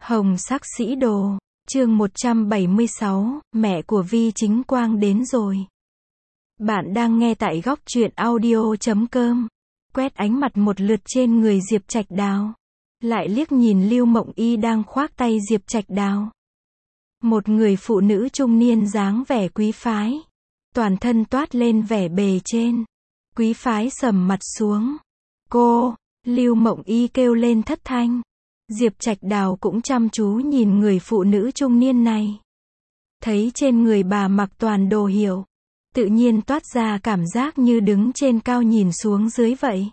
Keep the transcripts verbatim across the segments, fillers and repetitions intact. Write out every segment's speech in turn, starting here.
Hồng sắc sĩ đồ, chương một trăm bảy mươi sáu, mẹ của Vi Chính Quang đến rồi. Bạn đang nghe tại góc truyện audio chấm com. Quét ánh mặt một lượt trên người Diệp Trạch Đào. Lại liếc nhìn Lưu Mộng Y đang khoác tay Diệp Trạch Đào. Một người phụ nữ trung niên dáng vẻ quý phái. Toàn thân toát lên vẻ bề trên. Quý phái sầm mặt xuống. Cô, Lưu Mộng Y kêu lên thất thanh. Diệp Trạch Đào cũng chăm chú nhìn người phụ nữ trung niên này. Thấy trên người bà mặc toàn đồ hiệu. Tự nhiên toát ra cảm giác như đứng trên cao nhìn xuống dưới vậy.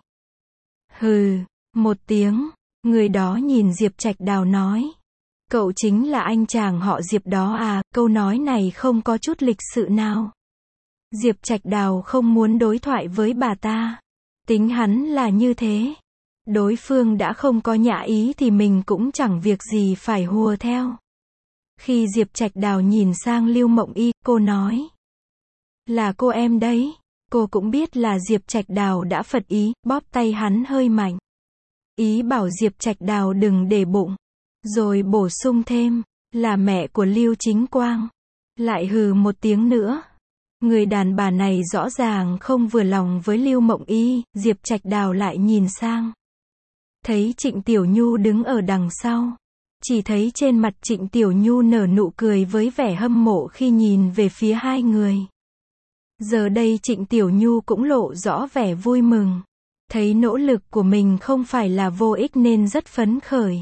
Hừ, một tiếng, người đó nhìn Diệp Trạch Đào nói. Cậu chính là anh chàng họ Diệp đó à, câu nói này không có chút lịch sự nào. Diệp Trạch Đào không muốn đối thoại với bà ta. Tính hắn là như thế. Đối phương đã không có nhã ý thì mình cũng chẳng việc gì phải hùa theo. Khi Diệp Trạch Đào nhìn sang Lưu Mộng Y, cô nói. Là cô em đấy. Cô cũng biết là Diệp Trạch Đào đã phật ý, bóp tay hắn hơi mạnh. Ý bảo Diệp Trạch Đào đừng để bụng. Rồi bổ sung thêm, là mẹ của Lưu Chính Quang. Lại hừ một tiếng nữa. Người đàn bà này rõ ràng không vừa lòng với Lưu Mộng Y, Diệp Trạch Đào lại nhìn sang. Thấy Trịnh Tiểu Nhu đứng ở đằng sau. Chỉ thấy trên mặt Trịnh Tiểu Nhu nở nụ cười với vẻ hâm mộ khi nhìn về phía hai người. Giờ đây Trịnh Tiểu Nhu cũng lộ rõ vẻ vui mừng. Thấy nỗ lực của mình không phải là vô ích nên rất phấn khởi.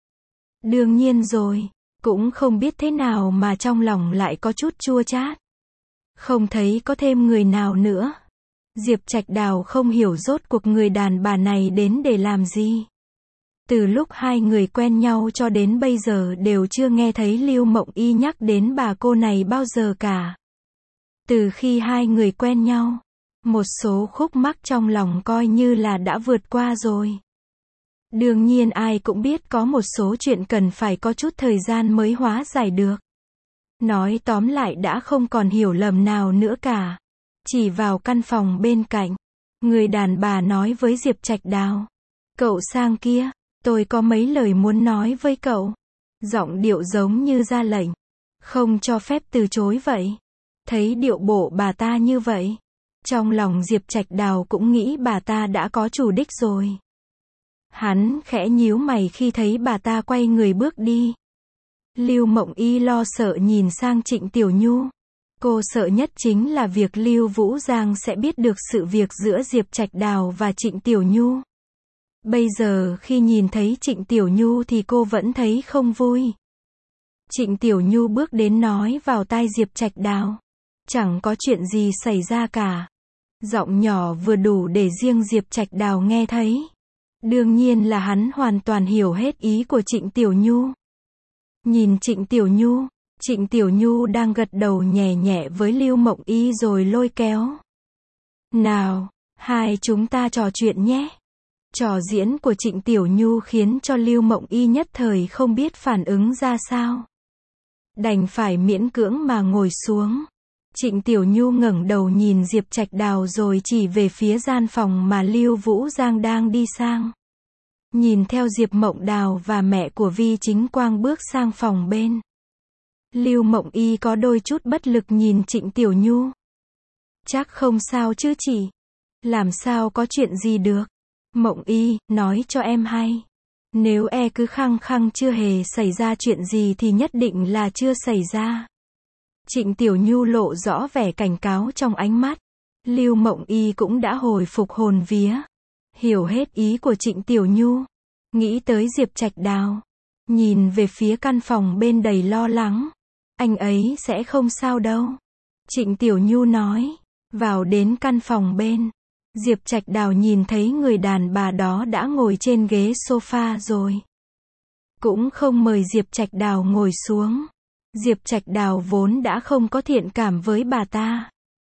Đương nhiên rồi, cũng không biết thế nào mà trong lòng lại có chút chua chát. Không thấy có thêm người nào nữa. Diệp Trạch Đào không hiểu rốt cuộc người đàn bà này đến để làm gì. Từ lúc hai người quen nhau cho đến bây giờ đều chưa nghe thấy Lưu Mộng Y nhắc đến bà cô này bao giờ cả. Từ khi hai người quen nhau, một số khúc mắc trong lòng coi như là đã vượt qua rồi. Đương nhiên ai cũng biết có một số chuyện cần phải có chút thời gian mới hóa giải được. Nói tóm lại đã không còn hiểu lầm nào nữa cả. Chỉ vào căn phòng bên cạnh, người đàn bà nói với Diệp Trạch Đào. Cậu sang kia, tôi có mấy lời muốn nói với cậu. Giọng điệu giống như ra lệnh. Không cho phép từ chối vậy. Thấy điệu bộ bà ta như vậy. Trong lòng Diệp Trạch Đào cũng nghĩ bà ta đã có chủ đích rồi. Hắn khẽ nhíu mày khi thấy bà ta quay người bước đi. Lưu Mộng Y lo sợ nhìn sang Trịnh Tiểu Nhu. Cô sợ nhất chính là việc Lưu Vũ Giang sẽ biết được sự việc giữa Diệp Trạch Đào và Trịnh Tiểu Nhu. Bây giờ khi nhìn thấy Trịnh Tiểu Nhu thì cô vẫn thấy không vui. Trịnh Tiểu Nhu bước đến nói vào tai Diệp Trạch Đào. Chẳng có chuyện gì xảy ra cả. Giọng nhỏ vừa đủ để riêng Diệp Trạch Đào nghe thấy. Đương nhiên là hắn hoàn toàn hiểu hết ý của Trịnh Tiểu Nhu. Nhìn Trịnh Tiểu Nhu, Trịnh Tiểu Nhu đang gật đầu nhẹ nhẹ với Lưu Mộng Y rồi lôi kéo. Nào, hai chúng ta trò chuyện nhé. Trò diễn của Trịnh Tiểu Nhu khiến cho Lưu Mộng Y nhất thời không biết phản ứng ra sao. Đành phải miễn cưỡng mà ngồi xuống. Trịnh Tiểu Nhu ngẩng đầu nhìn Diệp Trạch Đào rồi chỉ về phía gian phòng mà Lưu Vũ Giang đang đi sang. Nhìn theo Diệp Mộng Đào và mẹ của Vi Chính Quang bước sang phòng bên. Lưu Mộng Y có đôi chút bất lực nhìn Trịnh Tiểu Nhu. Chắc không sao chứ chị. Làm sao có chuyện gì được. Mộng Y, nói cho em hay. Nếu e cứ khăng khăng chưa hề xảy ra chuyện gì thì nhất định là chưa xảy ra. Trịnh Tiểu Nhu lộ rõ vẻ cảnh cáo trong ánh mắt. Lưu Mộng Y cũng đã hồi phục hồn vía. Hiểu hết ý của Trịnh Tiểu Nhu. Nghĩ tới Diệp Trạch Đào. Nhìn về phía căn phòng bên đầy lo lắng. Anh ấy sẽ không sao đâu. Trịnh Tiểu Nhu nói. Vào đến căn phòng bên. Diệp Trạch Đào nhìn thấy người đàn bà đó đã ngồi trên ghế sofa rồi. Cũng không mời Diệp Trạch Đào ngồi xuống. Diệp Trạch Đào vốn đã không có thiện cảm với bà ta.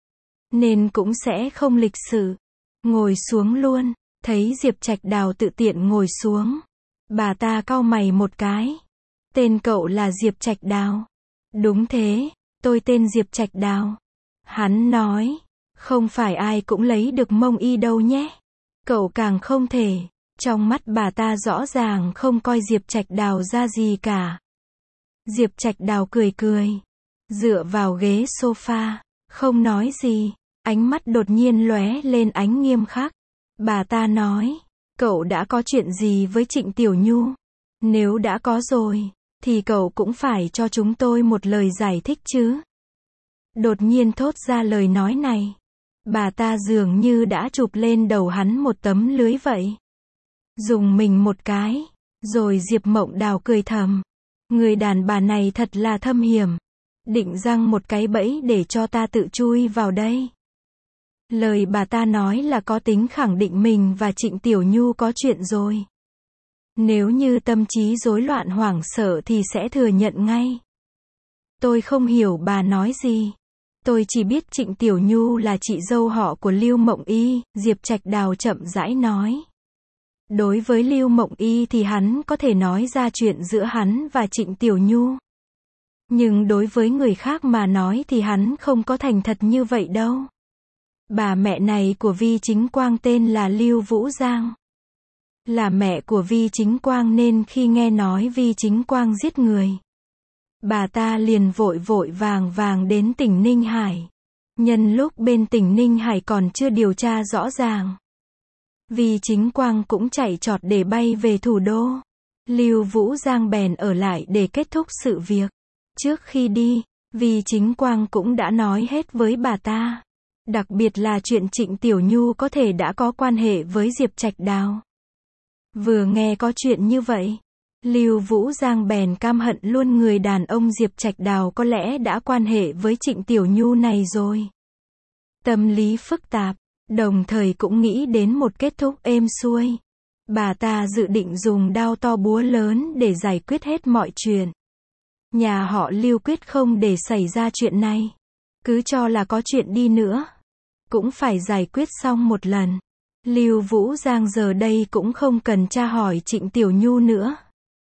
Nên cũng sẽ không lịch sự. Ngồi xuống luôn. Thấy Diệp Trạch Đào tự tiện ngồi xuống. Bà ta cau mày một cái. Tên cậu là Diệp Trạch Đào. Đúng thế, tôi tên Diệp Trạch Đào. Hắn nói. Không phải ai cũng lấy được Mông Y đâu nhé. Cậu càng không thể. Trong mắt bà ta rõ ràng không coi Diệp Trạch Đào ra gì cả. Diệp Trạch Đào cười cười, dựa vào ghế sofa, không nói gì, ánh mắt đột nhiên lóe lên ánh nghiêm khắc. Bà ta nói, cậu đã có chuyện gì với Trịnh Tiểu Nhu? Nếu đã có rồi, thì cậu cũng phải cho chúng tôi một lời giải thích chứ. Đột nhiên thốt ra lời nói này, bà ta dường như đã chụp lên đầu hắn một tấm lưới vậy. Dùng mình một cái, rồi Diệp Mộng Đào cười thầm. Người đàn bà này thật là thâm hiểm. Định răng một cái bẫy để cho ta tự chui vào đây. Lời bà ta nói là có tính khẳng định mình và Trịnh Tiểu Nhu có chuyện rồi. Nếu như tâm trí rối loạn hoảng sợ thì sẽ thừa nhận ngay. Tôi không hiểu bà nói gì. Tôi chỉ biết Trịnh Tiểu Nhu là chị dâu họ của Lưu Mộng Y, Diệp Trạch Đào chậm rãi nói. Đối với Lưu Mộng Y thì hắn có thể nói ra chuyện giữa hắn và Trịnh Tiểu Nhu. Nhưng đối với người khác mà nói thì hắn không có thành thật như vậy đâu. Bà mẹ này của Vi Chính Quang tên là Lưu Vũ Giang. Là mẹ của Vi Chính Quang nên khi nghe nói Vi Chính Quang giết người, bà ta liền vội vội vàng vàng đến tỉnh Ninh Hải. Nhân lúc bên tỉnh Ninh Hải còn chưa điều tra rõ ràng, Vi Chính Quang cũng chạy trọt để bay về thủ đô. Lưu Vũ Giang bèn ở lại để kết thúc sự việc. Trước khi đi, Vi Chính Quang cũng đã nói hết với bà ta. Đặc biệt là chuyện Trịnh Tiểu Nhu có thể đã có quan hệ với Diệp Trạch Đào. Vừa nghe có chuyện như vậy, Lưu Vũ Giang bèn căm hận luôn người đàn ông Diệp Trạch Đào có lẽ đã quan hệ với Trịnh Tiểu Nhu này rồi. Tâm lý phức tạp, đồng thời cũng nghĩ đến một kết thúc êm xuôi. Bà ta dự định dùng đao to búa lớn để giải quyết hết mọi chuyện. Nhà họ Lưu quyết không để xảy ra chuyện này. Cứ cho là có chuyện đi nữa, cũng phải giải quyết xong một lần. Lưu Vũ Giang giờ đây cũng không cần tra hỏi Trịnh Tiểu Nhu nữa.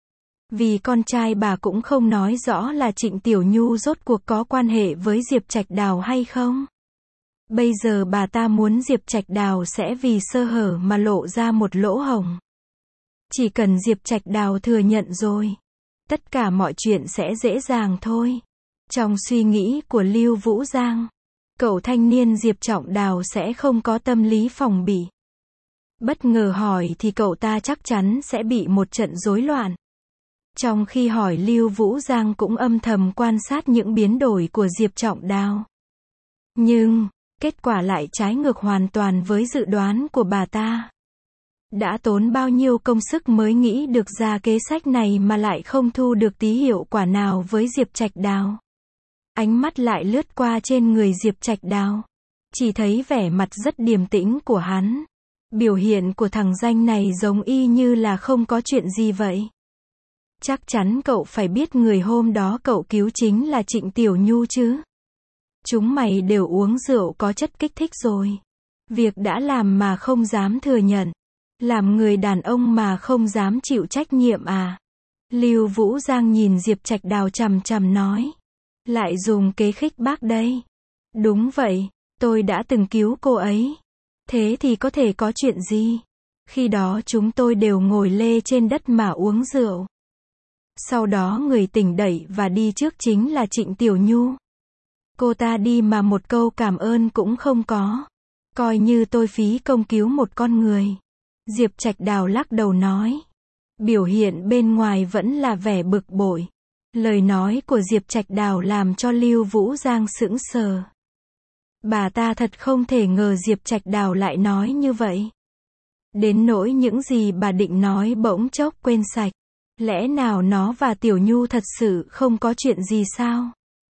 Vì con trai bà cũng không nói rõ là Trịnh Tiểu Nhu rốt cuộc có quan hệ với Diệp Trạch Đào hay không. Bây giờ bà ta muốn Diệp Trạch Đào sẽ vì sơ hở mà lộ ra một lỗ hổng. Chỉ cần Diệp Trạch Đào thừa nhận rồi, tất cả mọi chuyện sẽ dễ dàng thôi. Trong suy nghĩ của Lưu Vũ Giang, cậu thanh niên Diệp Trọng Đào sẽ không có tâm lý phòng bị. Bất ngờ hỏi thì cậu ta chắc chắn sẽ bị một trận rối loạn. Trong khi hỏi, Lưu Vũ Giang cũng âm thầm quan sát những biến đổi của Diệp Trọng Đào. Nhưng, kết quả lại trái ngược hoàn toàn với dự đoán của bà ta. Đã tốn bao nhiêu công sức mới nghĩ được ra kế sách này mà lại không thu được tí hiệu quả nào với Diệp Trạch Đào. Ánh mắt lại lướt qua trên người Diệp Trạch Đào. Chỉ thấy vẻ mặt rất điềm tĩnh của hắn. Biểu hiện của thằng danh này giống y như là không có chuyện gì vậy. Chắc chắn cậu phải biết người hôm đó cậu cứu chính là Trịnh Tiểu Nhu chứ. Chúng mày đều uống rượu có chất kích thích rồi. Việc đã làm mà không dám thừa nhận. Làm người đàn ông mà không dám chịu trách nhiệm à? Lưu Vũ Giang nhìn Diệp Trạch Đào chằm chằm nói. Lại dùng kế khích bác đây. Đúng vậy, tôi đã từng cứu cô ấy. Thế thì có thể có chuyện gì? Khi đó chúng tôi đều ngồi lê trên đất mà uống rượu. Sau đó người tỉnh dậy và đi trước chính là Trịnh Tiểu Nhu. Cô ta đi mà một câu cảm ơn cũng không có. Coi như tôi phí công cứu một con người. Diệp Trạch Đào lắc đầu nói. Biểu hiện bên ngoài vẫn là vẻ bực bội. Lời nói của Diệp Trạch Đào làm cho Lưu Vũ Giang sững sờ. Bà ta thật không thể ngờ Diệp Trạch Đào lại nói như vậy. Đến nỗi những gì bà định nói bỗng chốc quên sạch. Lẽ nào nó và Tiểu Nhu thật sự không có chuyện gì sao?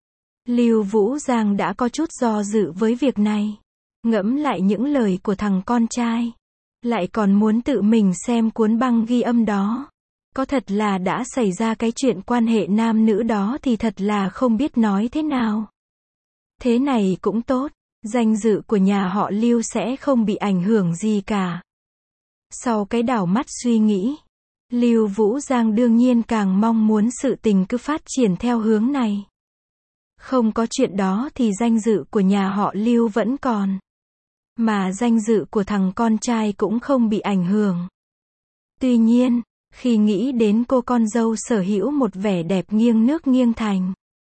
Lưu Vũ Giang đã có chút do dự với việc này. Ngẫm lại những lời của thằng con trai. Lại còn muốn tự mình xem cuốn băng ghi âm đó. Có thật là đã xảy ra cái chuyện quan hệ nam nữ đó thì thật là không biết nói thế nào. Thế này cũng tốt. Danh dự của nhà họ Lưu sẽ không bị ảnh hưởng gì cả. Sau cái đảo mắt suy nghĩ, Lưu Vũ Giang đương nhiên càng mong muốn sự tình cứ phát triển theo hướng này. Không có chuyện đó thì danh dự của nhà họ Lưu vẫn còn. Mà danh dự của thằng con trai cũng không bị ảnh hưởng. Tuy nhiên, khi nghĩ đến cô con dâu sở hữu một vẻ đẹp nghiêng nước nghiêng thành,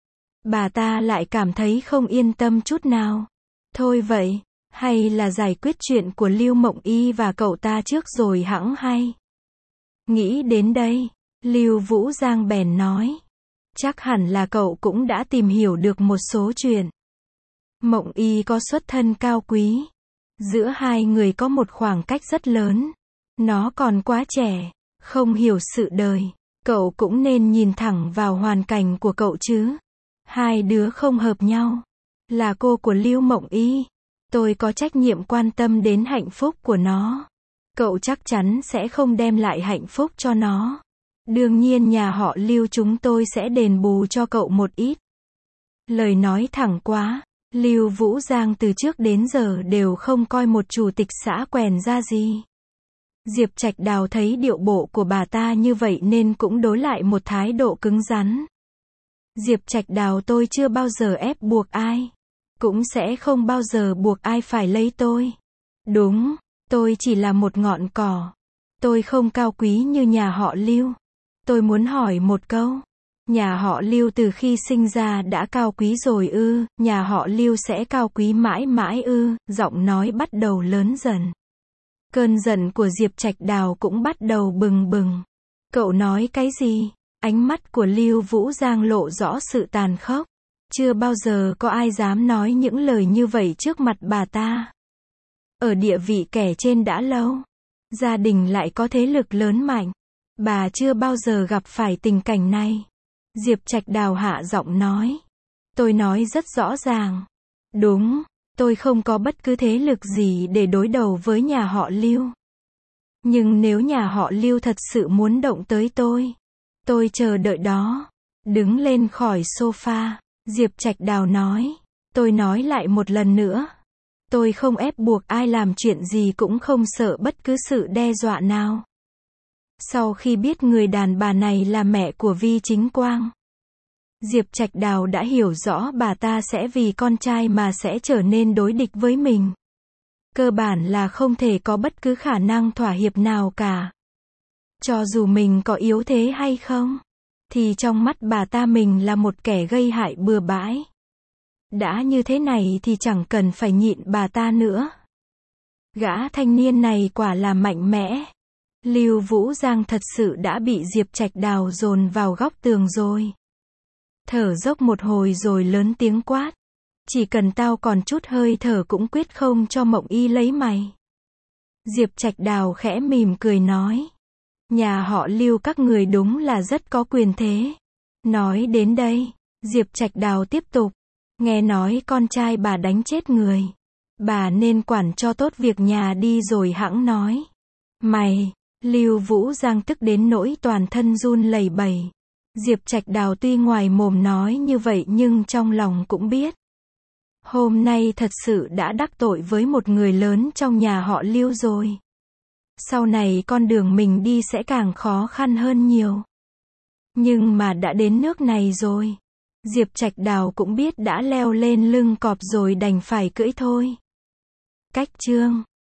bà ta lại cảm thấy không yên tâm chút nào. Thôi vậy, hay là giải quyết chuyện của Lưu Mộng Y và cậu ta trước rồi hẵng hay. Nghĩ đến đây, Lưu Vũ Giang bèn nói. Chắc hẳn là cậu cũng đã tìm hiểu được một số chuyện. Mộng Y có xuất thân cao quý. Giữa hai người có một khoảng cách rất lớn. Nó còn quá trẻ, không hiểu sự đời. Cậu cũng nên nhìn thẳng vào hoàn cảnh của cậu chứ. Hai đứa không hợp nhau. Là cô của Lưu Mộng Y. Tôi có trách nhiệm quan tâm đến hạnh phúc của nó. Cậu chắc chắn sẽ không đem lại hạnh phúc cho nó. Đương nhiên nhà họ Lưu chúng tôi sẽ đền bù cho cậu một ít. Lời nói thẳng quá. Lưu Vũ Giang từ trước đến giờ đều không coi một chủ tịch xã quèn ra gì. Diệp Trạch Đào thấy điệu bộ của bà ta như vậy nên cũng đối lại một thái độ cứng rắn. Diệp Trạch Đào, tôi chưa bao giờ ép buộc ai. Cũng sẽ không bao giờ buộc ai phải lấy tôi. Đúng, tôi chỉ là một ngọn cỏ. Tôi không cao quý như nhà họ Lưu. Tôi muốn hỏi một câu. Nhà họ Lưu từ khi sinh ra đã cao quý rồi ư, nhà họ Lưu sẽ cao quý mãi mãi ư, giọng nói bắt đầu lớn dần. Cơn giận của Diệp Trạch Đào cũng bắt đầu bừng bừng. Cậu nói cái gì? Ánh mắt của Lưu Vũ Giang lộ rõ sự tàn khốc. Chưa bao giờ có ai dám nói những lời như vậy trước mặt bà ta. Ở địa vị kẻ trên đã lâu. Gia đình lại có thế lực lớn mạnh. Bà chưa bao giờ gặp phải tình cảnh này. Diệp Trạch Đào hạ giọng nói. Tôi nói rất rõ ràng. Đúng, tôi không có bất cứ thế lực gì để đối đầu với nhà họ Lưu. Nhưng nếu nhà họ Lưu thật sự muốn động tới tôi, tôi chờ đợi đó. Đứng lên khỏi sofa, Diệp Trạch Đào nói. Tôi nói lại một lần nữa. Tôi không ép buộc ai làm chuyện gì, cũng không sợ bất cứ sự đe dọa nào. Sau khi biết người đàn bà này là mẹ của Vi Chính Quang, Diệp Trạch Đào đã hiểu rõ bà ta sẽ vì con trai mà sẽ trở nên đối địch với mình. Cơ bản là không thể có bất cứ khả năng thỏa hiệp nào cả. Cho dù mình có yếu thế hay không, thì trong mắt bà ta mình là một kẻ gây hại bừa bãi. Đã như thế này thì chẳng cần phải nhịn bà ta nữa. Gã thanh niên này quả là mạnh mẽ. Lưu Vũ Giang thật sự đã bị Diệp Trạch Đào dồn vào góc tường rồi. Thở dốc một hồi rồi lớn tiếng quát. Chỉ cần tao còn chút hơi thở cũng quyết không cho Mộng Y lấy mày. Diệp Trạch Đào khẽ mỉm cười nói. Nhà họ Lưu các người đúng là rất có quyền thế. Nói đến đây, Diệp Trạch Đào tiếp tục. Nghe nói con trai bà đánh chết người. Bà nên quản cho tốt việc nhà đi rồi hẵng nói. Mày, Lưu Vũ Giang tức đến nỗi toàn thân run lẩy bẩy. Diệp Trạch Đào tuy ngoài mồm nói như vậy nhưng trong lòng cũng biết. Hôm nay thật sự đã đắc tội với một người lớn trong nhà họ Lưu rồi. Sau này con đường mình đi sẽ càng khó khăn hơn nhiều. Nhưng mà đã đến nước này rồi. Diệp Trạch Đào cũng biết đã leo lên lưng cọp rồi đành phải cưỡi thôi. Cách chương